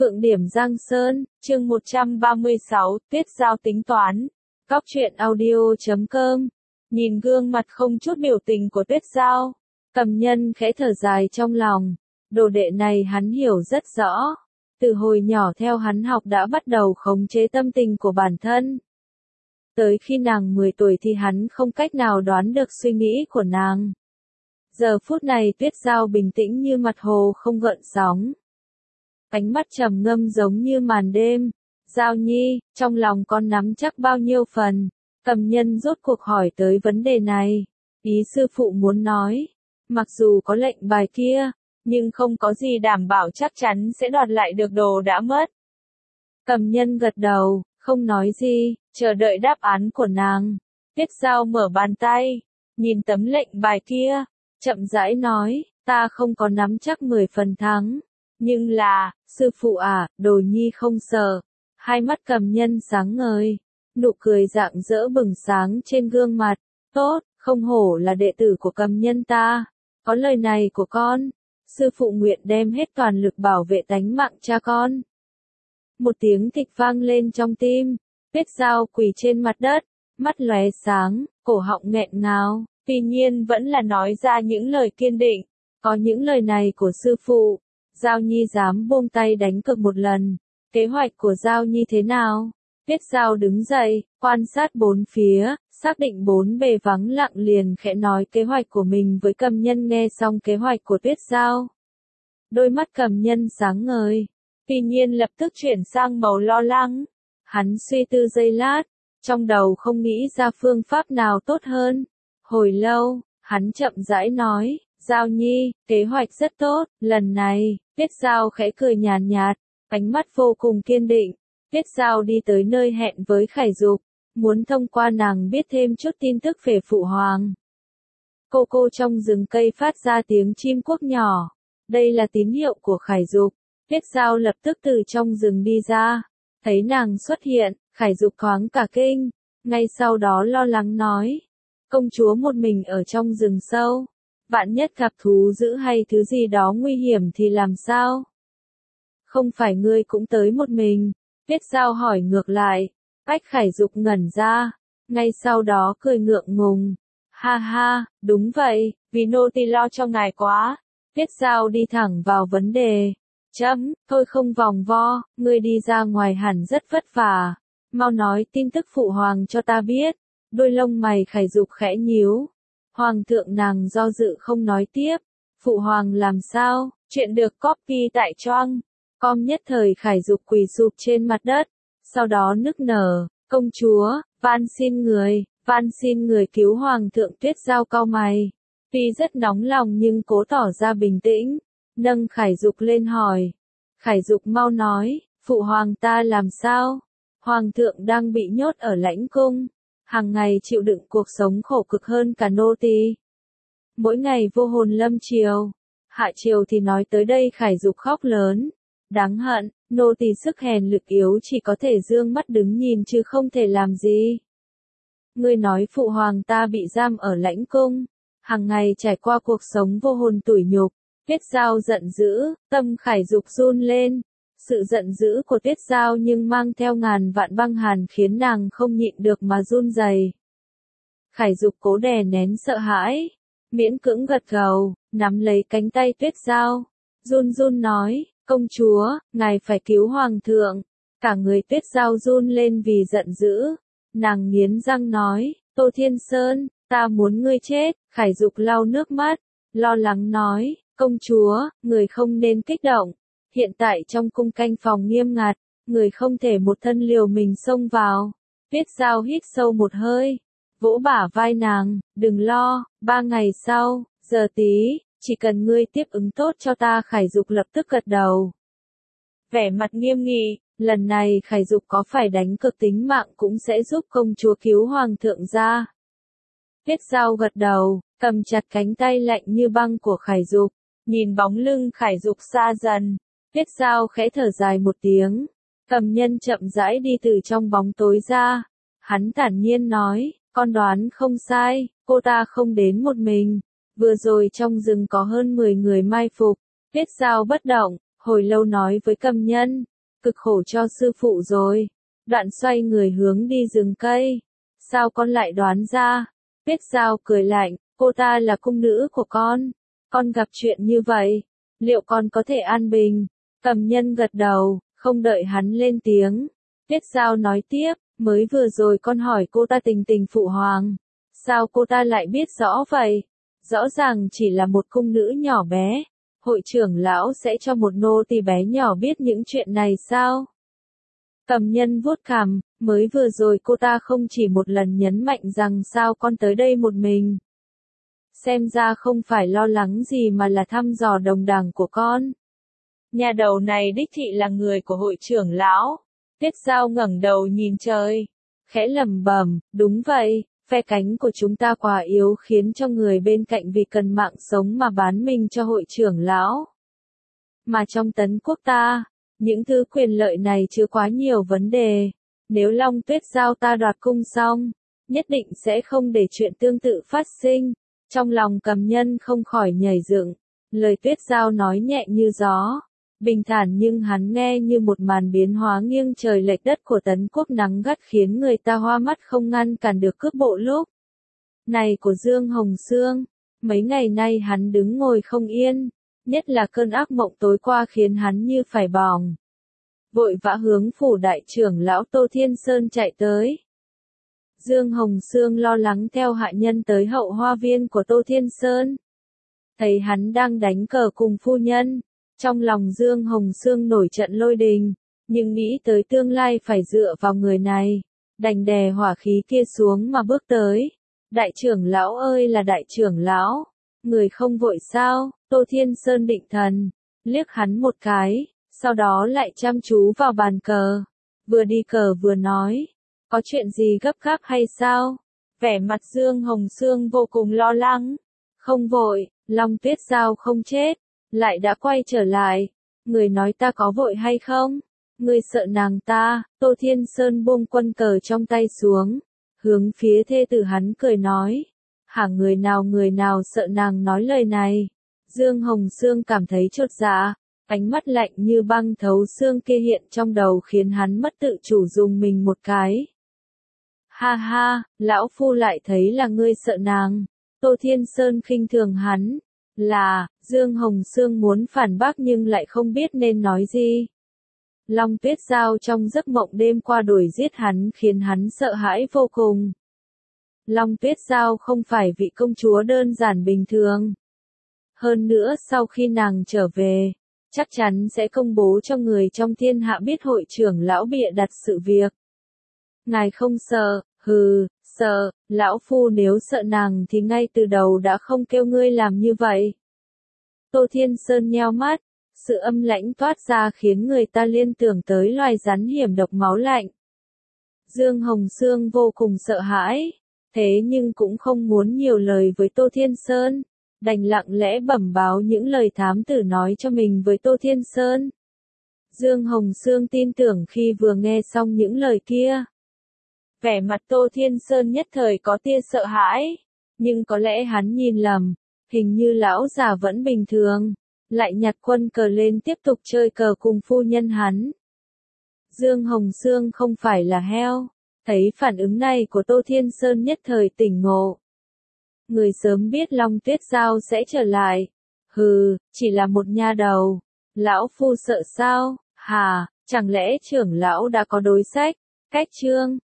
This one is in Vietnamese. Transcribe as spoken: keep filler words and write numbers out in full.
Phượng Điểm Giang Sơn, chương một trăm ba mươi sáu, Tuyết Giao tính toán. Góc truyện audio chấm com. Nhìn gương mặt không chút biểu tình của Tuyết Giao, Cầm Nhân khẽ thở dài trong lòng. Đồ đệ này hắn hiểu rất rõ. Từ hồi nhỏ theo hắn học đã bắt đầu khống chế tâm tình của bản thân. Tới khi nàng mười tuổi thì hắn không cách nào đoán được suy nghĩ của nàng. Giờ phút này Tuyết Giao bình tĩnh như mặt hồ không gợn sóng. Ánh mắt trầm ngâm giống như màn đêm. Giao Nhi, trong lòng con nắm chắc bao nhiêu phần? Cầm Nhân rốt cuộc hỏi tới vấn đề này. Ý sư phụ muốn nói, mặc dù có lệnh bài kia, nhưng không có gì đảm bảo chắc chắn sẽ đoạt lại được đồ đã mất. Cầm Nhân gật đầu, không nói gì, chờ đợi đáp án của nàng. Tuyết Giao mở bàn tay, nhìn tấm lệnh bài kia, chậm rãi nói, ta không có nắm chắc mười phần thắng. Nhưng là, sư phụ à, đồ nhi không sợ. Hai mắt Cầm Nhân sáng ngời, nụ cười rạng rỡ bừng sáng trên gương mặt. Tốt, không hổ là đệ tử của Cầm Nhân ta. Có lời này của con, sư phụ nguyện đem hết toàn lực bảo vệ tánh mạng cha con. Một tiếng thịch vang lên trong tim, Tuyết Giao quỳ trên mặt đất, mắt lóe sáng, cổ họng nghẹn ngào, tuy nhiên vẫn là nói ra những lời kiên định. Có những lời này của sư phụ, Giao Nhi dám buông tay đánh cược một lần. Kế hoạch của Giao Nhi thế nào? Tuyết Giao đứng dậy, quan sát bốn phía, xác định bốn bề vắng lặng liền khẽ nói kế hoạch của mình với Cầm Nhân. Nghe xong kế hoạch của Tuyết Giao, đôi mắt Cầm Nhân sáng ngời, tuy nhiên lập tức chuyển sang màu lo lắng. Hắn suy tư giây lát, trong đầu không nghĩ ra phương pháp nào tốt hơn. Hồi lâu, hắn chậm rãi nói, Giao Nhi, kế hoạch rất tốt, lần này. Tuyết Giao khẽ cười nhàn nhạt, ánh mắt vô cùng kiên định. Tuyết Giao đi tới nơi hẹn với Khải Dục, muốn thông qua nàng biết thêm chút tin tức về Phụ Hoàng. Cô cô trong rừng cây phát ra tiếng chim quốc nhỏ. Đây là tín hiệu của Khải Dục. Tuyết Giao lập tức từ trong rừng đi ra. Thấy nàng xuất hiện, Khải Dục thoáng cả kinh. Ngay sau đó lo lắng nói, công chúa một mình ở trong rừng sâu. Vạn nhất gặp thú dữ hay thứ gì đó nguy hiểm thì làm sao? Không phải ngươi cũng tới một mình? Tuyết Giao hỏi ngược lại. Bách Khải Dục ngẩn ra, ngay sau đó cười ngượng ngùng. Ha ha, đúng vậy, vì nô tỳ lo cho ngài quá. Tuyết Giao đi thẳng vào vấn đề. Chấm, thôi không vòng vo, ngươi đi ra ngoài hẳn rất vất vả. Mau nói tin tức Phụ Hoàng cho ta biết. Đôi lông mày Khải Dục khẽ nhíu. Hoàng thượng nàng do dự không nói tiếp. Phụ Hoàng làm sao? Chuyện được copy tại Choang. Com nhất thời Khải Dục quỳ sụp trên mặt đất. Sau đó nức nở, công chúa, van xin người, van xin người cứu Hoàng thượng. Tuyết Giao cau mày. Tuy rất nóng lòng nhưng cố tỏ ra bình tĩnh. Nâng Khải Dục lên hỏi. Khải Dục mau nói, Phụ Hoàng ta làm sao? Hoàng thượng đang bị nhốt ở lãnh cung. Hàng ngày chịu đựng cuộc sống khổ cực hơn cả nô tỳ. Mỗi ngày vô hồn lâm triều, hạ triều thì nói tới đây Khải Dục khóc lớn. Đáng hận, nô tỳ sức hèn lực yếu chỉ có thể dương mắt đứng nhìn chứ không thể làm gì. Ngươi nói Phụ Hoàng ta bị giam ở lãnh cung, hàng ngày trải qua cuộc sống vô hồn tủi nhục. Tuyết Giao giận dữ, tâm Khải Dục run lên. Sự giận dữ của Tuyết Giao nhưng mang theo ngàn vạn băng hàn khiến nàng không nhịn được mà run rẩy. Khải Dục cố đè nén sợ hãi, miễn cưỡng gật gđầu, nắm lấy cánh tay Tuyết Giao, run run nói, công chúa, ngài phải cứu Hoàng thượng. Cả người Tuyết Giao run lên vì giận dữ, nàng nghiến răng nói, Tô Thiên Sơn, ta muốn ngươi chết. Khải Dục lau nước mắt, lo lắng nói, công chúa, người không nên kích động. Hiện tại trong cung canh phòng nghiêm ngặt, người không thể một thân liều mình xông vào. Tuyết Giao hít sâu một hơi, vỗ bả vai nàng, đừng lo, ba ngày sau, giờ tí, chỉ cần ngươi tiếp ứng tốt cho ta. Khải Dục lập tức gật đầu. Vẻ mặt nghiêm nghị, lần này Khải Dục có phải đánh cược tính mạng cũng sẽ giúp công chúa cứu Hoàng thượng ra. Tuyết Giao gật đầu, cầm chặt cánh tay lạnh như băng của Khải Dục, nhìn bóng lưng Khải Dục xa dần. Tuyết Giao khẽ thở dài một tiếng. Cầm Nhân chậm rãi đi từ trong bóng tối ra. Hắn thản nhiên nói, con đoán không sai, cô ta không đến một mình. Vừa rồi trong rừng có hơn mười người mai phục. Tuyết Giao bất động, hồi lâu nói với Cầm Nhân, cực khổ cho sư phụ rồi. Đoạn xoay người hướng đi rừng cây. Sao con lại đoán ra? Tuyết Giao cười lạnh, cô ta là cung nữ của con. Con gặp chuyện như vậy, liệu con có thể an bình? Cầm Nhân gật đầu, không đợi hắn lên tiếng. Tuyết Giao nói tiếp, mới vừa rồi con hỏi cô ta tình tình phụ hoàng. Sao cô ta lại biết rõ vậy? Rõ ràng chỉ là một cung nữ nhỏ bé. Hội trưởng lão sẽ cho một nô tỳ bé nhỏ biết những chuyện này sao? Cầm Nhân vuốt cằm, mới vừa rồi cô ta không chỉ một lần nhấn mạnh rằng sao con tới đây một mình. Xem ra không phải lo lắng gì mà là thăm dò đồng đảng của con. Nhà đầu này đích thị là người của hội trưởng lão. Tuyết Giao ngẩng đầu nhìn trời, khẽ lẩm bẩm, đúng vậy, phe cánh của chúng ta quá yếu khiến cho người bên cạnh vì cần mạng sống mà bán mình cho hội trưởng lão. Mà trong Tấn quốc ta, những thứ quyền lợi này chứa quá nhiều vấn đề. Nếu Long Tuyết Giao ta đoạt cung xong, nhất định sẽ không để chuyện tương tự phát sinh. Trong lòng Cầm Nhân không khỏi nhảy dựng, lời Tuyết Giao nói nhẹ như gió, bình thản nhưng hắn nghe như một màn biến hóa nghiêng trời lệch đất của Tấn quốc nắng gắt khiến người ta hoa mắt không ngăn cản được cước bộ lúc này của Dương Hồng Sương. Mấy ngày nay hắn đứng ngồi không yên, nhất là cơn ác mộng tối qua khiến hắn như phải bỏng. Vội vã hướng phủ đại trưởng lão Tô Thiên Sơn chạy tới. Dương Hồng Sương lo lắng theo hạ nhân tới hậu hoa viên của Tô Thiên Sơn. Thấy hắn đang đánh cờ cùng phu nhân, trong lòng Dương Hồng Sương nổi trận lôi đình, nhưng nghĩ tới tương lai phải dựa vào người này, đành đè hỏa khí kia xuống mà bước tới. Đại trưởng lão ơi là đại trưởng lão, người không vội sao? Tô Thiên Sơn định thần, liếc hắn một cái, sau đó lại chăm chú vào bàn cờ, vừa đi cờ vừa nói, có chuyện gì gấp gáp hay sao? Vẻ mặt Dương Hồng Sương vô cùng lo lắng. Không vội, Long Tuyết Giao không chết, lại đã quay trở lại. Người nói ta có vội hay không? Người sợ nàng ta? Tô Thiên Sơn buông quân cờ trong tay xuống, hướng phía thê tử hắn cười nói. Hả, người nào người nào sợ nàng nói lời này? Dương Hồng Sương cảm thấy chột dạ, ánh mắt lạnh như băng thấu xương kia hiện trong đầu khiến hắn mất tự chủ dùng mình một cái. Ha ha, lão phu lại thấy là ngươi sợ nàng. Tô Thiên Sơn khinh thường hắn. Là, Dương Hồng Sương muốn phản bác nhưng lại không biết nên nói gì. Long Tuyết Giao trong giấc mộng đêm qua đuổi giết hắn khiến hắn sợ hãi vô cùng. Long Tuyết Giao không phải vị công chúa đơn giản bình thường. Hơn nữa sau khi nàng trở về, chắc chắn sẽ công bố cho người trong thiên hạ biết hội trưởng lão bịa đặt sự việc. Ngài không sợ? Hừ, sợ, lão phu nếu sợ nàng thì ngay từ đầu đã không kêu ngươi làm như vậy. Tô Thiên Sơn nheo mắt, sự âm lãnh toát ra khiến người ta liên tưởng tới loài rắn hiểm độc máu lạnh. Dương Hồng Sương vô cùng sợ hãi, thế nhưng cũng không muốn nhiều lời với Tô Thiên Sơn, đành lặng lẽ bẩm báo những lời thám tử nói cho mình với Tô Thiên Sơn. Dương Hồng Sương tin tưởng khi vừa nghe xong những lời kia. Vẻ mặt Tô Thiên Sơn nhất thời có tia sợ hãi, nhưng có lẽ hắn nhìn lầm, hình như lão già vẫn bình thường, lại nhặt quân cờ lên tiếp tục chơi cờ cùng phu nhân hắn. Dương Hồng Sương không phải là heo, thấy phản ứng này của Tô Thiên Sơn nhất thời tỉnh ngộ. Người sớm biết Long Tuyết Giao sẽ trở lại, hừ, chỉ là một nha đầu, lão phu sợ sao? Hà, chẳng lẽ trưởng lão đã có đối sách, cách chương